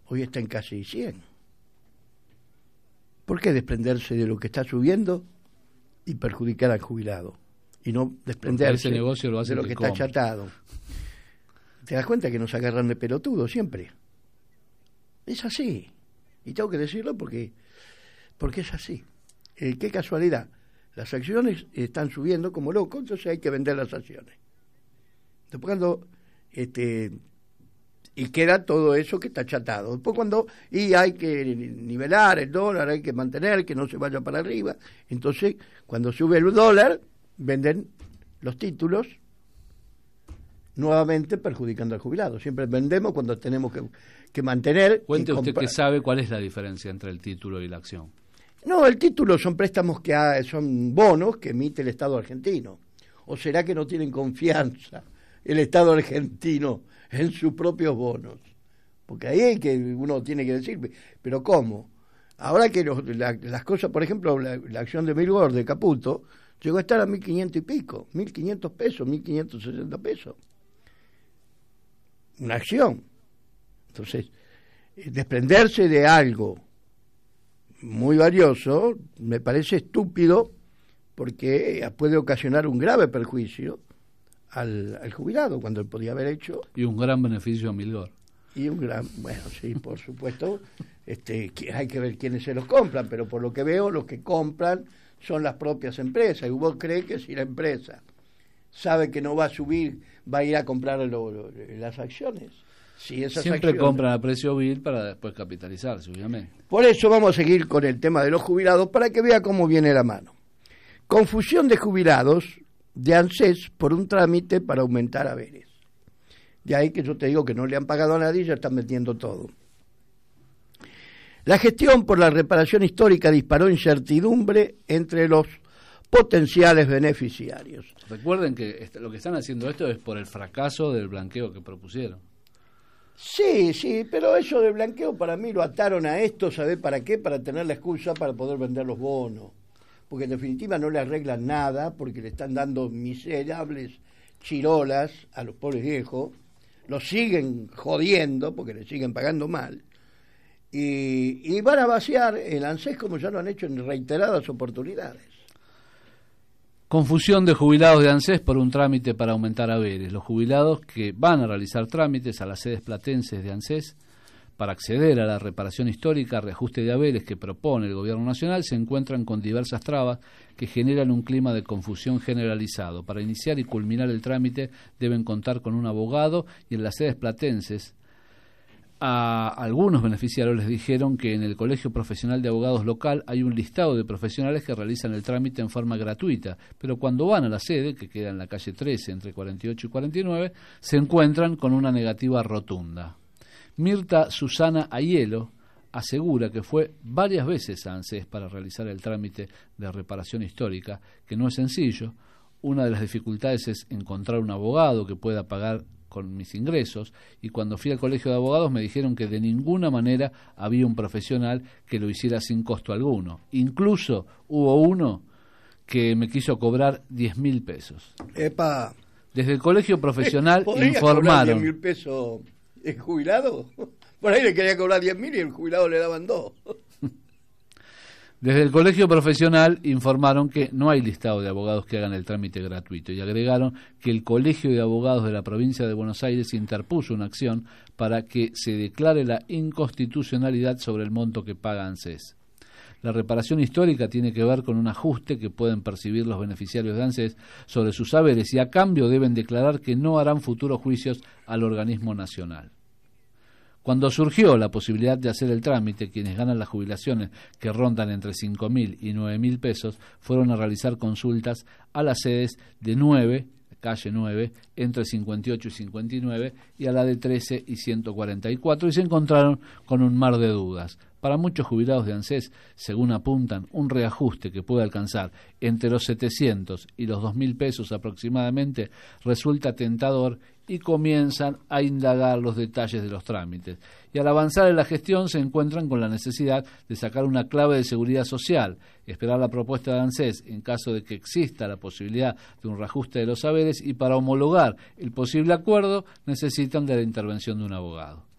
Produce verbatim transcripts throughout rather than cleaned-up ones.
hoy está en casi cien. ¿Por qué desprenderse de lo que está subiendo y perjudicar al jubilado? Y no desprenderse ese negocio lo de lo que está achatado. ¿Te das cuenta que nos agarran de pelotudo siempre? Es así. Y tengo que decirlo porque, porque es así. Eh, qué casualidad. Las acciones están subiendo como locos, entonces hay que vender las acciones. Después cuando este y queda todo eso que está achatado. Después cuando y hay que nivelar el dólar, hay que mantener que no se vaya para arriba. Entonces, cuando sube el dólar, venden los títulos, nuevamente perjudicando al jubilado. Siempre vendemos cuando tenemos que, que mantener. Cuente usted que sabe cuál es la diferencia entre el título y la acción. No, el título son préstamos que ha, son bonos que emite el Estado argentino. ¿O será que no tienen confianza el Estado argentino en sus propios bonos? Porque ahí hay que uno tiene que decir, pero ¿cómo? Ahora que los, la, las cosas, por ejemplo, la, la acción de Milgor de Caputo llegó a estar a mil quinientos y pico, mil quinientos pesos, mil quinientos sesenta pesos. Una acción. Entonces, desprenderse de algo muy valioso me parece estúpido porque puede ocasionar un grave perjuicio al, al jubilado cuando él podía haber hecho. Y un gran beneficio a Milgor. Y un gran, bueno, sí, por supuesto, este, que hay que ver quiénes se los compran, pero por lo que veo, los que compran son las propias empresas. Y vos crees que si la empresa sabe que no va a subir, va a ir a comprar lo, lo, las acciones. Si esas Siempre acciones, compran a precio vil para después capitalizarse, obviamente. Por eso vamos a seguir con el tema de los jubilados para que vea cómo viene la mano. Confusión de jubilados de ANSES por un trámite para aumentar haberes. De ahí que yo te digo que no le han pagado a nadie y ya están metiendo todo. La gestión por la reparación histórica disparó incertidumbre entre los potenciales beneficiarios. Recuerden que lo que están haciendo esto es por el fracaso del blanqueo que propusieron. Sí, sí, pero eso de blanqueo para mí lo ataron a esto, ¿sabe para qué? Para tener la excusa para poder vender los bonos. Porque en definitiva no le arreglan nada, porque le están dando miserables chirolas a los pobres viejos, los siguen jodiendo porque le siguen pagando mal, y, y van a vaciar el ANSES como ya lo han hecho en reiteradas oportunidades. Confusión de jubilados de ANSES por un trámite para aumentar haberes. Los jubilados que van a realizar trámites a las sedes platenses de ANSES para acceder a la reparación histórica, reajuste de haberes que propone el Gobierno Nacional, se encuentran con diversas trabas que generan un clima de confusión generalizado. Para iniciar y culminar el trámite deben contar con un abogado y en las sedes platenses a algunos beneficiarios les dijeron que en el Colegio Profesional de Abogados local hay un listado de profesionales que realizan el trámite en forma gratuita, pero cuando van a la sede, que queda en la calle trece entre cuarenta y ocho y cuarenta y nueve, se encuentran con una negativa rotunda. Mirta Susana Aiello asegura que fue varias veces a ANSES para realizar el trámite de reparación histórica, que no es sencillo. Una de las dificultades es encontrar un abogado que pueda pagar con mis ingresos, y cuando fui al colegio de abogados me dijeron que de ninguna manera había un profesional que lo hiciera sin costo alguno. Incluso hubo uno que me quiso cobrar diez mil pesos. Epa. Desde el colegio profesional ¿Podría informaron... cobrar diez mil pesos el jubilado? Por ahí le quería cobrar diez mil y el jubilado le daban dos. Desde el colegio profesional informaron que no hay listado de abogados que hagan el trámite gratuito y agregaron que el Colegio de Abogados de la provincia de Buenos Aires interpuso una acción para que se declare la inconstitucionalidad sobre el monto que paga ANSES. La reparación histórica tiene que ver con un ajuste que pueden percibir los beneficiarios de ANSES sobre sus haberes y a cambio deben declarar que no harán futuros juicios al organismo nacional. Cuando surgió la posibilidad de hacer el trámite, quienes ganan las jubilaciones que rondan entre cinco mil y nueve mil pesos fueron a realizar consultas a las sedes de nueve, calle nueve, entre cincuenta y ocho y cincuenta y nueve, y a la de trece y ciento cuarenta y cuatro, y se encontraron con un mar de dudas. Para muchos jubilados de ANSES, según apuntan, un reajuste que puede alcanzar entre los setecientos y los dos mil pesos aproximadamente resulta tentador y comienzan a indagar los detalles de los trámites. Y al avanzar en la gestión se encuentran con la necesidad de sacar una clave de seguridad social, esperar la propuesta de ANSES en caso de que exista la posibilidad de un reajuste de los haberes, y para homologar el posible acuerdo necesitan de la intervención de un abogado.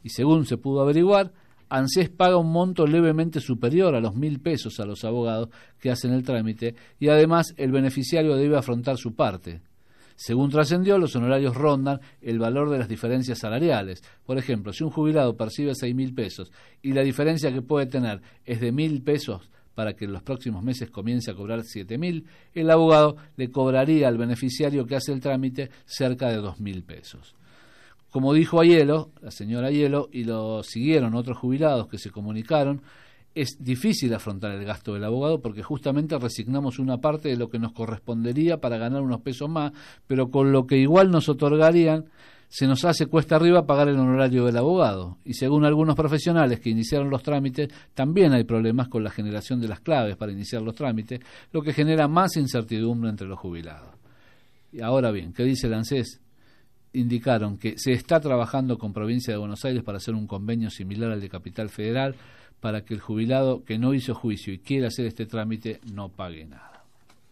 Y según se pudo averiguar, ANSES paga un monto levemente superior a los mil pesos a los abogados que hacen el trámite y además el beneficiario debe afrontar su parte. Según trascendió, los honorarios rondan el valor de las diferencias salariales. Por ejemplo, si un jubilado percibe seis mil pesos y la diferencia que puede tener es de mil pesos para que en los próximos meses comience a cobrar siete mil, el abogado le cobraría al beneficiario que hace el trámite cerca de dos mil pesos. Como dijo Aiello, la señora Aiello, y lo siguieron otros jubilados que se comunicaron, es difícil afrontar el gasto del abogado porque justamente resignamos una parte de lo que nos correspondería para ganar unos pesos más, pero con lo que igual nos otorgarían, se nos hace cuesta arriba pagar el honorario del abogado. Y según algunos profesionales que iniciaron los trámites, también hay problemas con la generación de las claves para iniciar los trámites, lo que genera más incertidumbre entre los jubilados. Y ahora bien, ¿qué dice el ANSES? Indicaron que se está trabajando con Provincia de Buenos Aires para hacer un convenio similar al de Capital Federal para que el jubilado que no hizo juicio y quiera hacer este trámite no pague nada.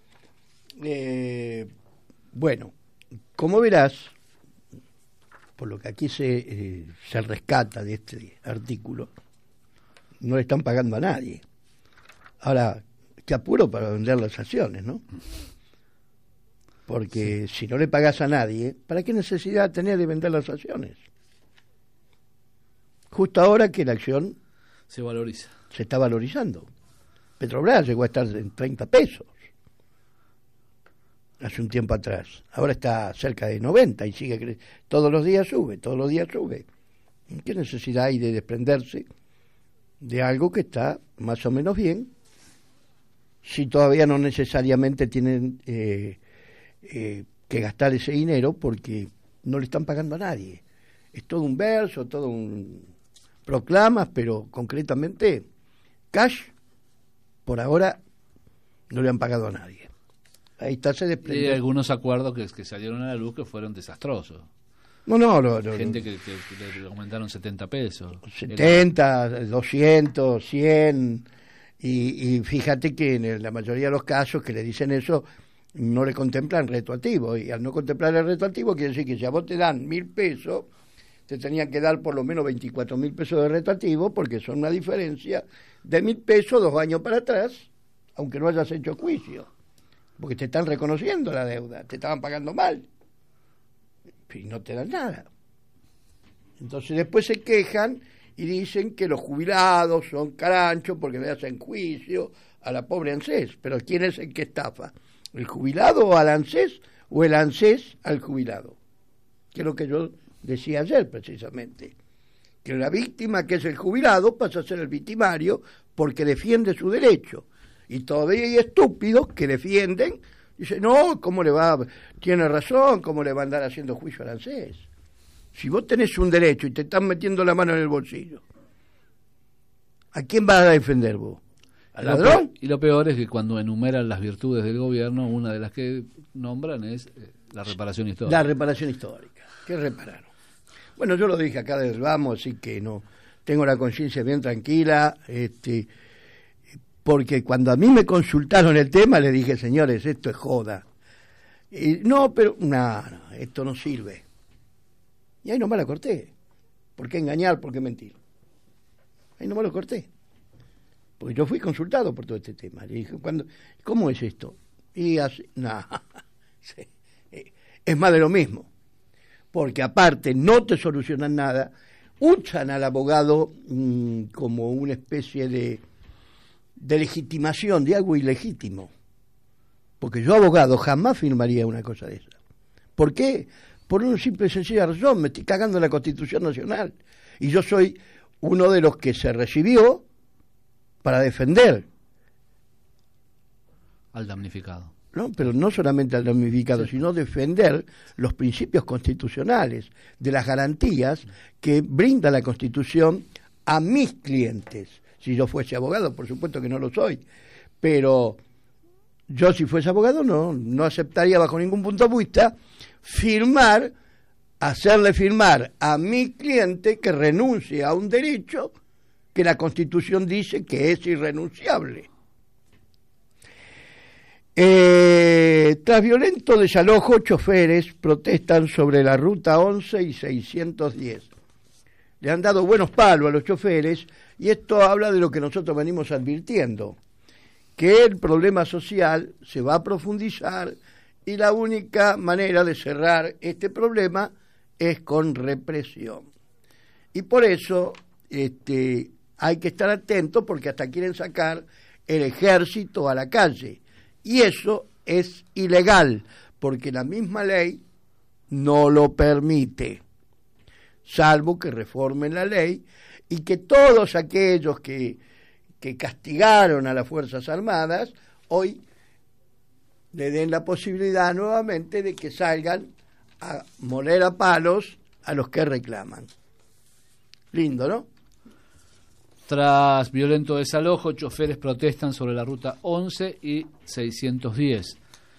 Eh, bueno, como verás, por lo que aquí se, eh, se rescata de este artículo, no le están pagando a nadie. Ahora, qué apuro para vender las acciones, ¿no? Porque sí. Si no le pagas a nadie, ¿para qué necesidad tenés de vender las acciones? Justo ahora que la acción se valoriza. Se está valorizando. Petrobras llegó a estar en treinta pesos hace un tiempo atrás. Ahora está cerca de noventa y sigue cre- todos los días sube, todos los días sube. ¿Qué necesidad hay de desprenderse de algo que está más o menos bien si todavía no necesariamente tienen eh, eh, que gastar ese dinero porque no le están pagando a nadie? Es todo un verso, todo un proclamas, pero concretamente cash por ahora no le han pagado a nadie. Ahí está, se desprende. Y hay algunos acuerdos que, que salieron a la luz que fueron desastrosos. No, no, no. no Gente no. Que, que, que le aumentaron setenta pesos. setenta, Era... doscientos, cien. Y, y fíjate que en la mayoría de los casos que le dicen eso, no le contemplan retroactivo. Y al no contemplar el retroactivo, quiere decir que si a vos te dan mil pesos, te tenían que dar por lo menos veinticuatro mil pesos de retroactivo, porque son una diferencia de mil pesos dos años para atrás, aunque no hayas hecho juicio. Porque te están reconociendo la deuda, te estaban pagando mal y no te dan nada. Entonces después se quejan y dicen que los jubilados son caranchos porque le hacen juicio a la pobre ANSES. Pero ¿quién es el que estafa? ¿El jubilado al ANSES o el ANSES al jubilado? Que es lo que yo decía ayer precisamente, que la víctima, que es el jubilado, pasa a ser el victimario porque defiende su derecho. Y todavía hay estúpidos que defienden, dicen, no, ¿cómo le va? Tiene razón, ¿cómo le va a andar haciendo juicio al ANSES? Si vos tenés un derecho y te están metiendo la mano en el bolsillo, ¿a quién vas a defender vos? ¿Al ladrón? Y lo peor es que cuando enumeran las virtudes del gobierno, una de las que nombran es la reparación histórica. La reparación histórica. ¿Qué repararon? Bueno, yo lo dije acá desde el vamos, así que no tengo la conciencia bien tranquila, este... porque cuando a mí me consultaron el tema, le dije, señores, esto es joda. Y, no, pero, no, no, esto no sirve. Y ahí nomás la corté. ¿Por qué engañar? ¿Por qué mentir? Ahí nomás lo corté. Porque yo fui consultado por todo este tema. Le dije, ¿cuándo, ¿cómo es esto? Y así, no, sí, es más de lo mismo. Porque aparte no te solucionan nada, usan al abogado mmm, como una especie de de legitimación de algo ilegítimo, porque yo abogado jamás firmaría una cosa de esa. ¿Por qué? Por una simple y sencilla razón, me estoy cagando en la Constitución Nacional y yo soy uno de los que se recibió para defender al damnificado. No, pero no solamente al damnificado, sí, sino defender los principios constitucionales, de las garantías que brinda la Constitución a mis clientes. Si yo fuese abogado, por supuesto que no lo soy, pero yo si fuese abogado no, no aceptaría bajo ningún punto de vista firmar, hacerle firmar a mi cliente que renuncie a un derecho que la Constitución dice que es irrenunciable. Eh, tras violento desalojo, choferes protestan sobre la ruta once y seiscientos diez. le han dado buenos palos a los choferes, y esto habla de lo que nosotros venimos advirtiendo, que el problema social se va a profundizar y la única manera de cerrar este problema es con represión. Y por eso este, hay que estar atentos, porque hasta quieren sacar el ejército a la calle, y eso es ilegal, porque la misma ley no lo permite, salvo que reformen la ley y que todos aquellos que, que castigaron a las Fuerzas Armadas hoy le den la posibilidad nuevamente de que salgan a moler a palos a los que reclaman. Lindo, ¿no? Tras violento desalojo, choferes protestan sobre la ruta once y seiscientos diez.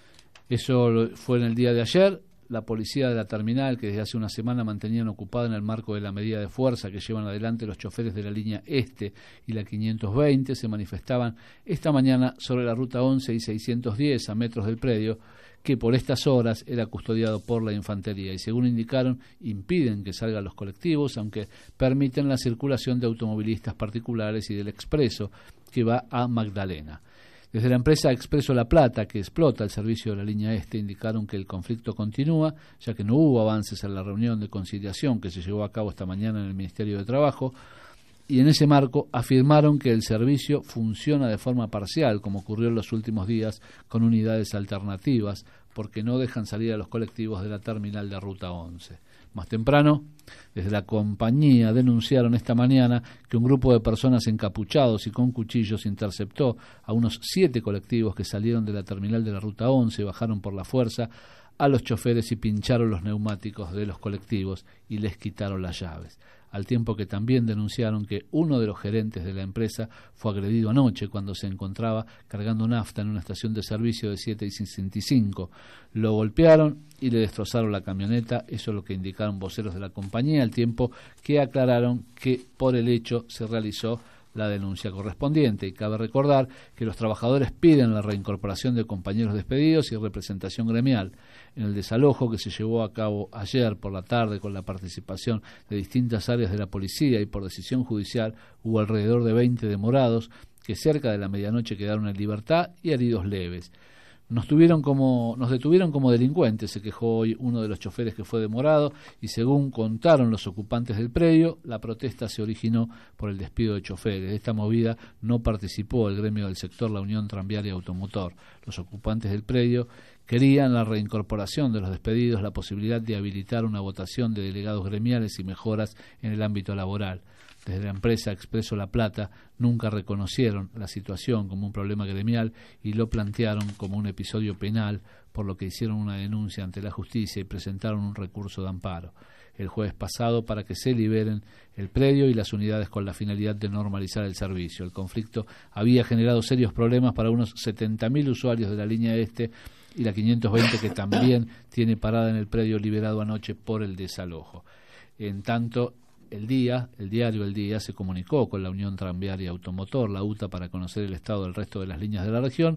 Eso fue en el día de ayer. La policía de la terminal, que desde hace una semana mantenían ocupada en el marco de la medida de fuerza que llevan adelante los choferes de la línea Este y la quinientos veinte, se manifestaban esta mañana sobre la ruta once y seiscientos diez a metros del predio, que por estas horas era custodiado por la infantería, y según indicaron, impiden que salgan los colectivos, aunque permiten la circulación de automovilistas particulares y del expreso que va a Magdalena. Desde la empresa Expreso La Plata, que explota el servicio de la línea Este, indicaron que el conflicto continúa, ya que no hubo avances en la reunión de conciliación que se llevó a cabo esta mañana en el Ministerio de Trabajo, y en ese marco afirmaron que el servicio funciona de forma parcial, como ocurrió en los últimos días con unidades alternativas, porque no dejan salir a los colectivos de la terminal de Ruta once. Más temprano, desde la compañía denunciaron esta mañana que un grupo de personas encapuchados y con cuchillos interceptó a unos siete colectivos que salieron de la terminal de la Ruta once, bajaron por la fuerza a los choferes y pincharon los neumáticos de los colectivos y les quitaron las llaves. Al tiempo que también denunciaron que uno de los gerentes de la empresa fue agredido anoche cuando se encontraba cargando nafta en una estación de servicio de siete y sesenta y cinco. Lo golpearon y le destrozaron la camioneta, eso es lo que indicaron voceros de la compañía, al tiempo que aclararon que por el hecho se realizó la denuncia correspondiente. Y cabe recordar que los trabajadores piden la reincorporación de compañeros despedidos y representación gremial. En el desalojo que se llevó a cabo ayer por la tarde con la participación de distintas áreas de la policía y por decisión judicial, hubo alrededor de veinte demorados que cerca de la medianoche quedaron en libertad y heridos leves. Nos tuvieron como, nos detuvieron como delincuentes, se quejó hoy uno de los choferes que fue demorado, y según contaron los ocupantes del predio, la protesta se originó por el despido de choferes. De esta movida no participó el gremio del sector, la Unión Tranviaria Automotor. Los ocupantes del predio querían la reincorporación de los despedidos, la posibilidad de habilitar una votación de delegados gremiales y mejoras en el ámbito laboral. Desde la empresa Expreso La Plata nunca reconocieron la situación como un problema gremial y lo plantearon como un episodio penal, por lo que hicieron una denuncia ante la justicia y presentaron un recurso de amparo el jueves pasado para que se liberen el predio y las unidades con la finalidad de normalizar el servicio. El conflicto había generado serios problemas para unos setenta mil usuarios de la línea Este y la quinientos veinte, que también tiene parada en el predio liberado anoche por el desalojo. En tanto, El Día, el diario El Día, se comunicó con la Unión Tranviaria Automotor, la U T A, para conocer el estado del resto de las líneas de la región,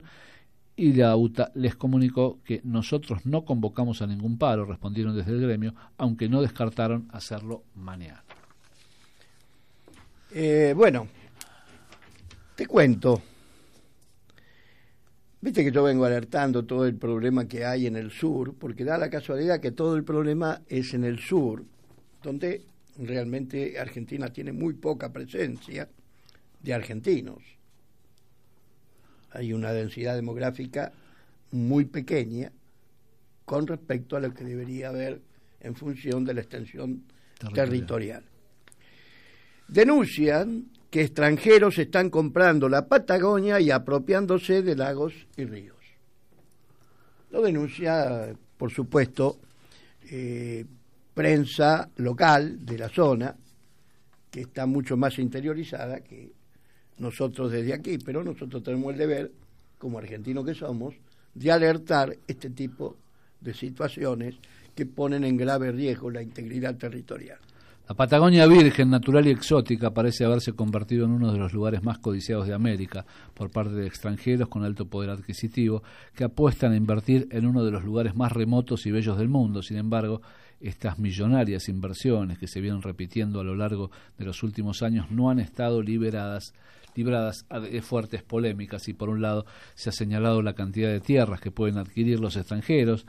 y la U T A les comunicó que nosotros no convocamos a ningún paro, respondieron desde el gremio, aunque no descartaron hacerlo mañana. Eh, bueno, te cuento. Viste que yo vengo alertando todo el problema que hay en el sur, porque da la casualidad que todo el problema es en el sur, donde realmente Argentina tiene muy poca presencia de argentinos. Hay una densidad demográfica muy pequeña con respecto a lo que debería haber en función de la extensión territorial. territorial. Denuncian que extranjeros están comprando la Patagonia y apropiándose de lagos y ríos. Lo denuncia, por supuesto, eh, prensa local de la zona, que está mucho más interiorizada que nosotros desde aquí, pero nosotros tenemos el deber, como argentinos que somos, de alertar este tipo de situaciones que ponen en grave riesgo la integridad territorial. La Patagonia virgen, natural y exótica, parece haberse convertido en uno de los lugares más codiciados de América por parte de extranjeros con alto poder adquisitivo que apuestan a invertir en uno de los lugares más remotos y bellos del mundo. Sin embargo, estas millonarias inversiones que se vienen repitiendo a lo largo de los últimos años no han estado liberadas libradas de fuertes polémicas, y por un lado se ha señalado la cantidad de tierras que pueden adquirir los extranjeros,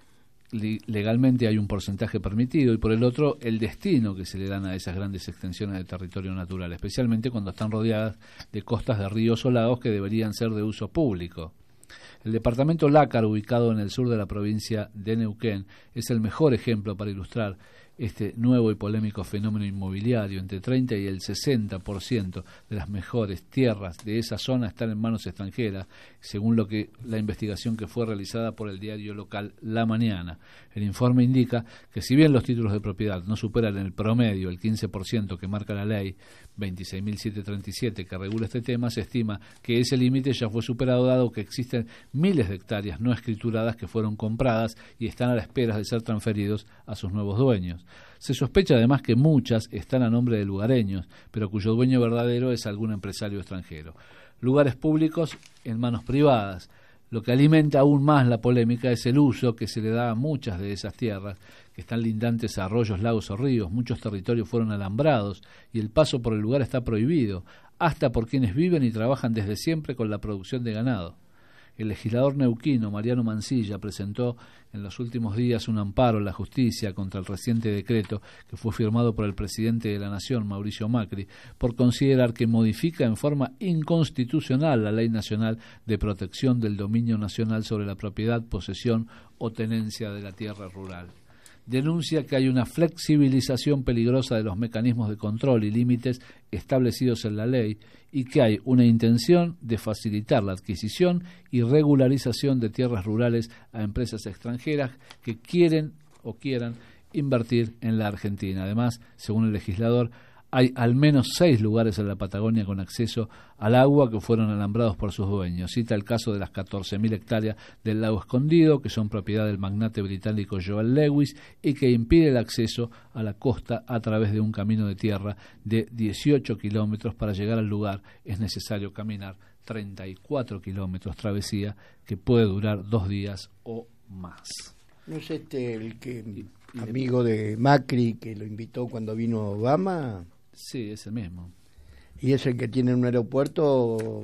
legalmente hay un porcentaje permitido, y por el otro el destino que se le dan a esas grandes extensiones de territorio natural, especialmente cuando están rodeadas de costas de ríos o lagos que deberían ser de uso público. El departamento Lácar, ubicado en el sur de la provincia de Neuquén, es el mejor ejemplo para ilustrar este nuevo y polémico fenómeno inmobiliario. Entre treinta y el sesenta por ciento de las mejores tierras de esa zona están en manos extranjeras, según lo que la investigación que fue realizada por el diario local La Mañana. El informe indica que si bien los títulos de propiedad no superan en el promedio el quince por ciento que marca la ley veintiséis mil setecientos treinta y siete que regula este tema, se estima que ese límite ya fue superado, dado que existen miles de hectáreas no escrituradas que fueron compradas y están a la espera de ser transferidos a sus nuevos dueños. Se sospecha además que muchas están a nombre de lugareños, pero cuyo dueño verdadero es algún empresario extranjero. Lugares públicos en manos privadas. Lo que alimenta aún más la polémica es el uso que se le da a muchas de esas tierras, que están lindantes a arroyos, lagos o ríos. Muchos territorios fueron alambrados y el paso por el lugar está prohibido, hasta por quienes viven y trabajan desde siempre con la producción de ganado. El legislador neuquino Mariano Mansilla presentó en los últimos días un amparo en la justicia contra el reciente decreto que fue firmado por el presidente de la Nación, Mauricio Macri, por considerar que modifica en forma inconstitucional la Ley Nacional de Protección del Dominio Nacional sobre la propiedad, posesión o tenencia de la tierra rural. Denuncia que hay una flexibilización peligrosa de los mecanismos de control y límites establecidos en la ley, y que hay una intención de facilitar la adquisición y regularización de tierras rurales a empresas extranjeras que quieren o quieran invertir en la Argentina. Además, según el legislador, hay al menos seis lugares en la Patagonia con acceso al agua que fueron alambrados por sus dueños. Cita el caso de las catorce mil hectáreas del lago Escondido, que son propiedad del magnate británico Joel Lewis y que impide el acceso a la costa a través de un camino de tierra de dieciocho kilómetros. Para llegar al lugar es necesario caminar treinta y cuatro kilómetros, travesía que puede durar dos días o más. ¿No es este el que amigo de Macri que lo invitó cuando vino Obama? Sí, es el mismo. Y es el que tiene un aeropuerto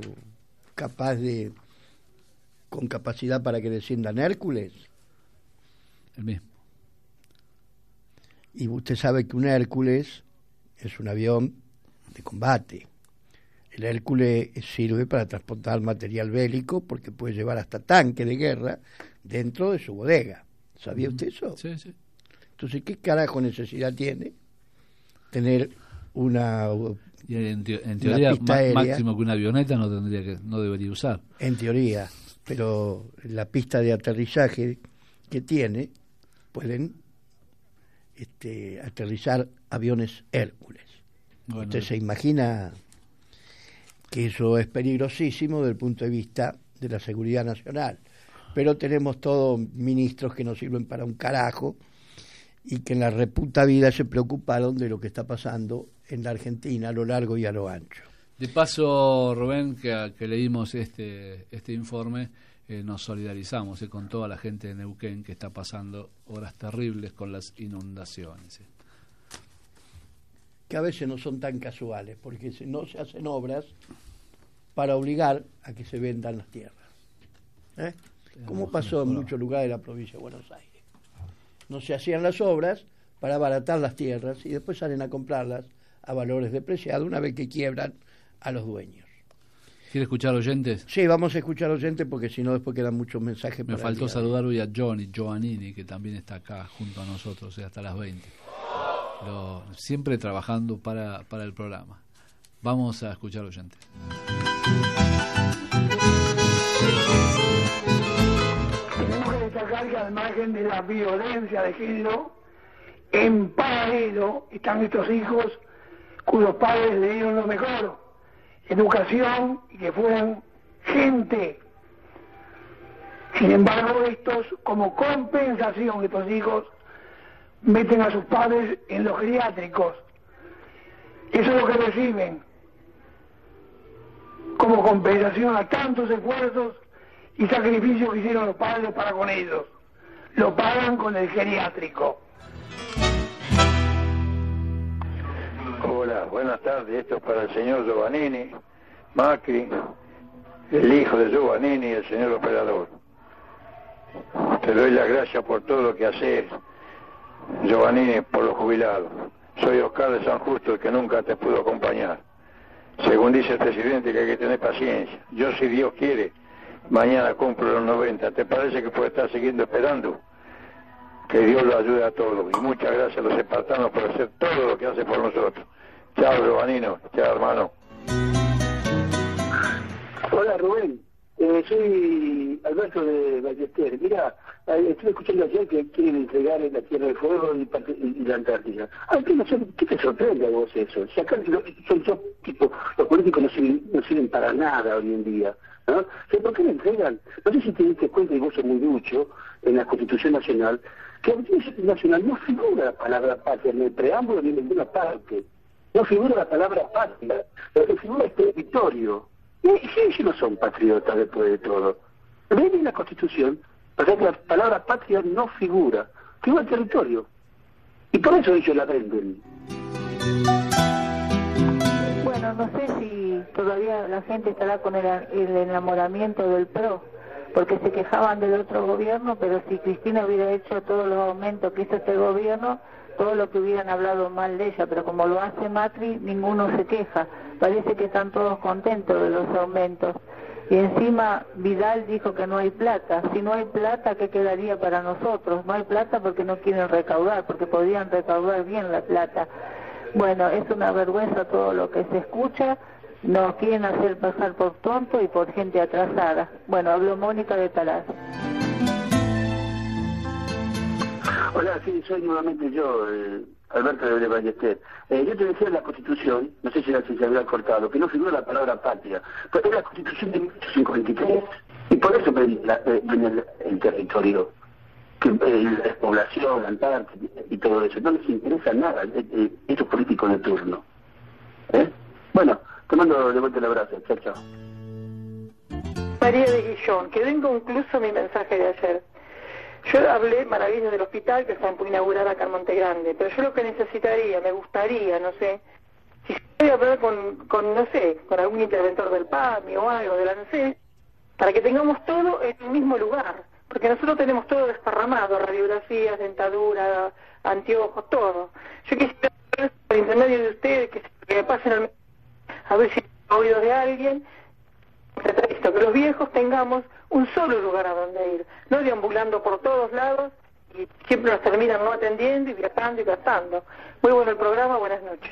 capaz de, con capacidad para que desciendan Hércules. El mismo. Y usted sabe que un Hércules es un avión de combate. El Hércules sirve para transportar material bélico porque puede llevar hasta tanque de guerra dentro de su bodega. ¿Sabía usted eso? Sí, sí. Entonces, ¿qué carajo necesidad tiene tener una, y en, te en una teoría pista aérea? Máximo que una avioneta no tendría que no debería usar. En teoría, pero la pista de aterrizaje que tiene pueden este, aterrizar aviones Hércules. Bueno, usted se imagina que eso es peligrosísimo desde el punto de vista de la seguridad nacional. Pero tenemos todos ministros que no sirven para un carajo y que en la reputa vida se preocuparon de lo que está pasando en la Argentina a lo largo y a lo ancho. De paso, Rubén, que, que leímos este, este informe, eh, nos solidarizamos eh, con toda la gente de Neuquén que está pasando horas terribles con las inundaciones. Eh. Que a veces no son tan casuales, porque no se hacen obras para obligar a que se vendan las tierras. ¿Eh? Como pasó en muchos lugares de la provincia de Buenos Aires. No se hacían las obras para abaratar las tierras y después salen a comprarlas a valores depreciados una vez que quiebran a los dueños. ¿Quiere escuchar oyentes? Sí, vamos a escuchar oyentes porque si no después quedan muchos mensajes. Me faltó saludar hoy a Johnny Giovannini, que también está acá junto a nosotros, hasta las veinte. Lo, siempre trabajando para, para el programa. Vamos a escuchar oyentes. Que al margen de la violencia de género, en paralelo están estos hijos cuyos padres le dieron lo mejor, educación, y que fueran gente. Sin embargo, estos, como compensación, estos hijos meten a sus padres en los geriátricos. Eso es lo que reciben como compensación a tantos esfuerzos y sacrificios que hicieron los padres para con ellos. Lo pagan con el geriátrico. Hola, buenas tardes. Esto es para el señor Giovannini, Macri, el hijo de Giovannini y el señor operador. Te doy las gracias por todo lo que haces, Giovannini, por los jubilados. Soy Oscar de San Justo, el que nunca te pudo acompañar. Según dice el presidente, que hay que tener paciencia. Yo, si Dios quiere, mañana cumplo los noventa. ¿Te parece que puede estar siguiendo esperando? Que Dios lo ayude a todos. Y muchas gracias a los espartanos por hacer todo lo que hace por nosotros. Chao, Giovannino. Chao, hermano. Hola, Rubén. Eh, soy Alberto de Ballester. Mira, eh, estuve escuchando ayer que quieren entregar la Tierra del Fuego y, parte, y, y la Antártida. Ah, ¿qué, no, ¿qué te sorprende a vos eso? Si acá son, son tipo, los políticos no sirven, no sirven para nada hoy en día, ¿no? O sea, ¿por qué le entregan? No sé si te diste cuenta, y vos sos muy ducho, en la Constitución Nacional, que en la Constitución Nacional no figura la palabra patria en el preámbulo ni en ninguna parte. No figura la palabra patria. Lo que figura es territorio. Y ellos no son patriotas después de todo. Ven en la Constitución, o sea que la palabra patria no figura, figura el territorio. Y por eso ellos la venden. Bueno, no sé si todavía la gente estará con el, el enamoramiento del P R O, porque se quejaban del otro gobierno, pero si Cristina hubiera hecho todos los aumentos que hizo este gobierno, todo lo que hubieran hablado mal de ella, pero como lo hace Macri, ninguno se queja. Parece que están todos contentos de los aumentos. Y encima Vidal dijo que no hay plata. Si no hay plata, ¿qué quedaría para nosotros? No hay plata porque no quieren recaudar, porque podrían recaudar bien la plata. Bueno, es una vergüenza todo lo que se escucha. Nos quieren hacer pasar por tonto y por gente atrasada. Bueno, habló Mónica de Taraz. Hola, sí, soy nuevamente yo, eh, Alberto de Ballester. Eh, yo te decía en la Constitución, no sé si, era, si se había cortado, que no figura la palabra patria, pero es la Constitución de mil ochocientos cincuenta y tres. Y por eso ven, la, eh, ven el, el territorio, que eh, la despoblación, la Antártida y todo eso. No les interesa nada, eh, eh, estos políticos de turno. ¿Eh? Bueno, te mando de vuelta el abrazo. Chao, chao. María de Guillón, quedó inconcluso mi mensaje de ayer. Yo hablé maravillas del hospital que está por inaugurar acá en Monte Grande, pero yo lo que necesitaría, me gustaría, no sé, si voy a hablar con, con, no sé, con algún interventor del P A M I o algo de la ANSES, para que tengamos todo en el mismo lugar, porque nosotros tenemos todo desparramado, radiografías, dentadura, anteojos, todo. Yo quisiera ver por intermedio de ustedes que, que me pasen al a ver si he oído de alguien, esto, que los viejos tengamos un solo lugar a donde ir, no deambulando por todos lados y siempre nos terminan no atendiendo y viajando y gastando. Muy bueno el programa, buenas noches.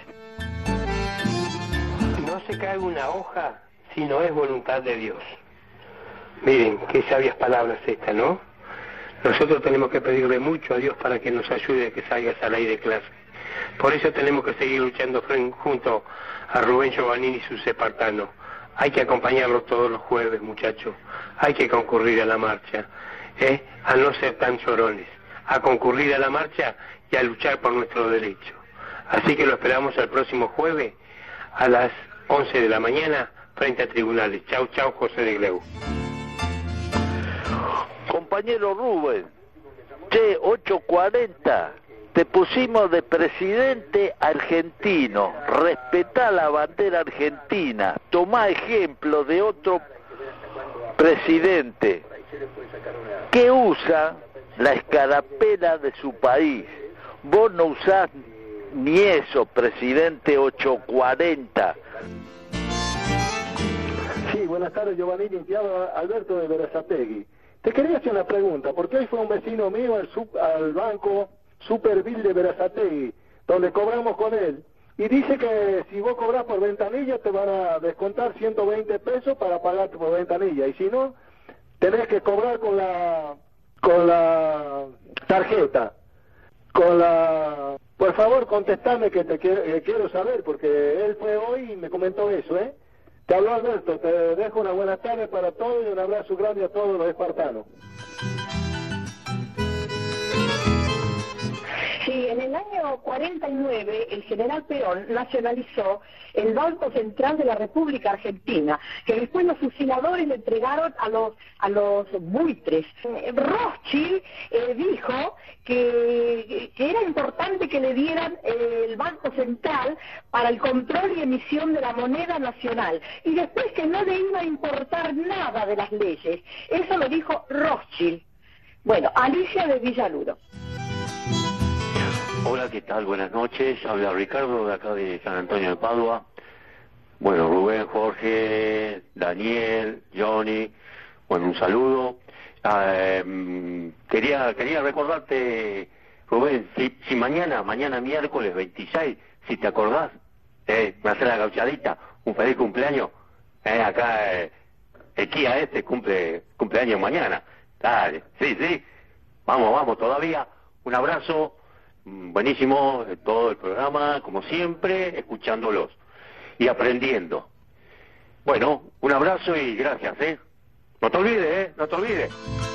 No se cae una hoja si no es voluntad de Dios. Miren, qué sabias palabras estas, ¿no? Nosotros tenemos que pedirle mucho a Dios para que nos ayude a que salga esa ley de clase. Por eso tenemos que seguir luchando junto a Rubén Giovannini y sus espartanos. Hay que acompañarlos todos los jueves, muchachos. Hay que concurrir a la marcha, ¿eh? A no ser tan llorones. A concurrir a la marcha y a luchar por nuestros derechos. Así que lo esperamos el próximo jueves a las once de la mañana frente a tribunales. Chau, chau, José de Gleu. Compañero Rubén, che, ocho cuarenta, te pusimos de presidente argentino, respetá la bandera argentina, tomá ejemplo de otro presidente que usa la escarapela de su país. Vos no usás ni eso, presidente ocho cuarenta. Sí, buenas tardes, Giovannini, te habla Alberto de Berazategui. Te quería hacer una pregunta, porque hoy fue un vecino mío al, sub, al banco Superville de Berazategui, donde cobramos con él, y dice que si vos cobras por ventanilla te van a descontar ciento veinte pesos para pagarte por ventanilla, y si no, tenés que cobrar con la con la tarjeta, con la... Por favor, contestame que te quiero, que quiero saber, porque él fue hoy y me comentó eso, ¿eh? Te habló Alberto, te dejo una buena tarde para todos y un abrazo grande a todos los espartanos. Sí, en el año cuarenta y nueve, el general Perón nacionalizó el Banco Central de la República Argentina, que después los fusiladores le entregaron a los a los buitres. Eh, Rothschild eh, dijo que, que era importante que le dieran eh, el Banco Central para el control y emisión de la moneda nacional, y después que no le iba a importar nada de las leyes. Eso lo dijo Rothschild. Bueno, Alicia de Villaluro. Hola, ¿qué tal? Buenas noches. Habla Ricardo de acá de San Antonio de Padua. Bueno, Rubén, Jorge, Daniel, Johnny, bueno, un saludo. Eh, quería quería recordarte, Rubén, si, si mañana, mañana miércoles veintiséis, si te acordás, eh, me haces la gauchadita, un feliz cumpleaños. Eh, acá eh, el Kia este cumple cumpleaños mañana. Dale, sí, sí. Vamos, vamos todavía. Un abrazo. Buenísimo todo el programa, como siempre, escuchándolos y aprendiendo. Bueno, un abrazo y gracias, ¿eh? No te olvides, ¿eh? No te olvides.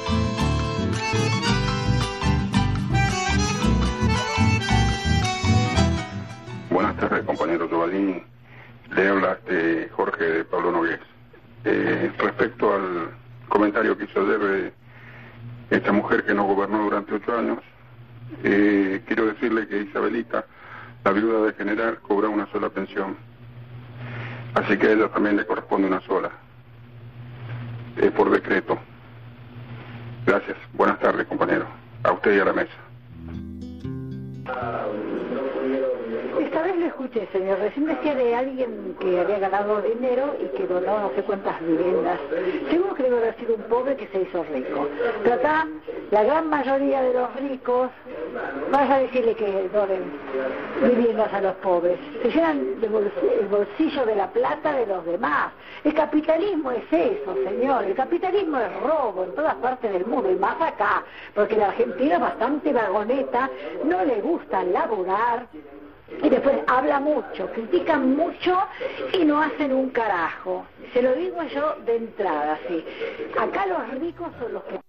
Buenas tardes, compañero Giovanni. Le habla este Jorge de Pablo Nogués. Eh, respecto al comentario que hizo ayer de esta mujer que no gobernó durante ocho años, Eh, quiero decirle que Isabelita, la viuda de general, cobra una sola pensión, así que a ella también le corresponde una sola, eh, por decreto. Gracias, buenas tardes, compañero, a usted y a la mesa. Esta vez lo escuché, señor. Recién decía de alguien que había ganado dinero y que donó no sé cuántas viviendas. Seguro que debe haber sido un pobre que se hizo rico. Pero acá, la gran mayoría de los ricos, vas a decirle que donen viviendas a los pobres. Se llenan de bolsillo, el bolsillo de la plata de los demás. El capitalismo es eso, señor. El capitalismo es robo en todas partes del mundo, y más acá, porque la Argentina es bastante vagoneta, no le gusta laburar, y después habla mucho, critican mucho y no hacen un carajo. Se lo digo yo de entrada, sí. Acá los ricos son los que...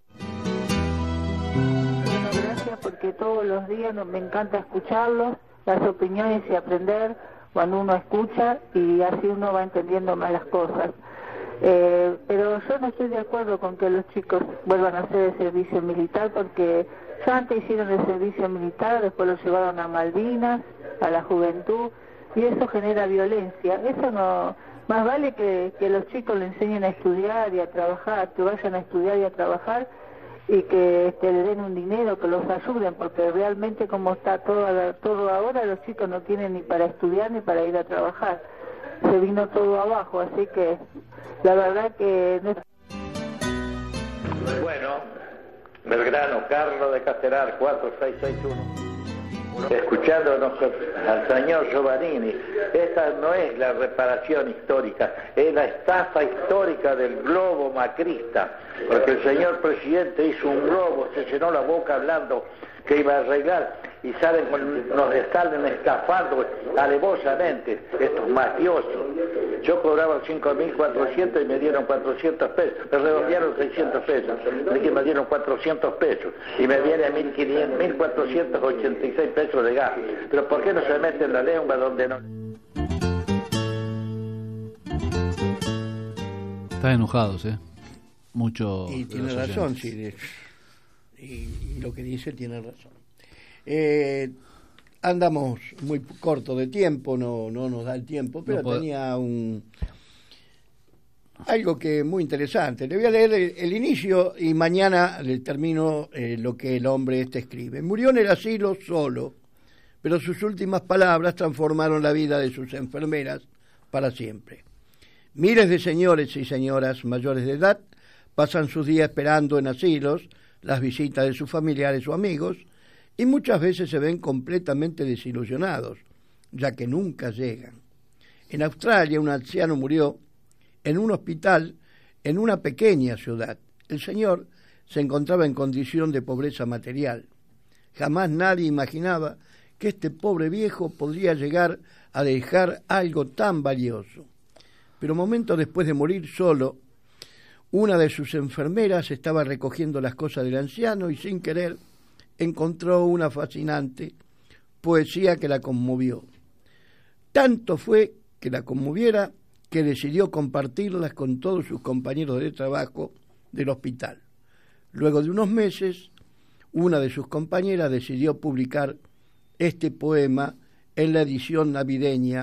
Bueno, gracias, porque todos los días me encanta escucharlos, las opiniones y aprender cuando uno escucha, y así uno va entendiendo más las cosas. Eh, pero yo no estoy de acuerdo con que los chicos vuelvan a hacer el servicio militar, porque ya antes hicieron el servicio militar, después los llevaron a Malvinas, a la juventud, y eso genera violencia. Eso no, más vale que, que los chicos le enseñen a estudiar y a trabajar, que vayan a estudiar y a trabajar, y que este, le den un dinero, que los ayuden, porque realmente como está todo, todo ahora, los chicos no tienen ni para estudiar ni para ir a trabajar. Se vino todo abajo, así que la verdad que... No... Bueno, Belgrano, Carlos de Castelar, cuatro seis seis uno. Escuchándonos al señor Giovannini, esta no es la reparación histórica, es la estafa histórica del globo macrista, porque el señor presidente hizo un globo, se llenó la boca hablando que iba a arreglar, y salen con, nos salen estafando alevosamente estos mafiosos. Yo cobraba cinco mil cuatrocientos y me dieron cuatrocientos pesos, me redondearon seiscientos pesos, que me dieron cuatrocientos pesos y me viene mil cuatrocientos ochenta y seis pesos de gas. Pero ¿por qué no se mete en la lengua donde no? Están enojados, ¿eh? Mucho. Y tiene razón, sí. Y, y lo que dice tiene razón. Eh, andamos muy corto de tiempo, no no nos da el tiempo, pero no tenía un algo que muy interesante. Le voy a leer el, el inicio y mañana le termino eh, lo que el hombre este escribe. Murió en el asilo solo, pero sus últimas palabras transformaron la vida de sus enfermeras para siempre. Miles de señores y señoras mayores de edad pasan sus días esperando en asilos las visitas de sus familiares o amigos, y muchas veces se ven completamente desilusionados, ya que nunca llegan. En Australia, un anciano murió en un hospital en una pequeña ciudad. El señor se encontraba en condición de pobreza material. Jamás nadie imaginaba que este pobre viejo podría llegar a dejar algo tan valioso. Pero momentos después de morir solo, una de sus enfermeras estaba recogiendo las cosas del anciano y sin querer encontró una fascinante poesía que la conmovió. Tanto fue que la conmoviera que decidió compartirlas con todos sus compañeros de trabajo del hospital. Luego de unos meses, una de sus compañeras decidió publicar este poema en la edición navideña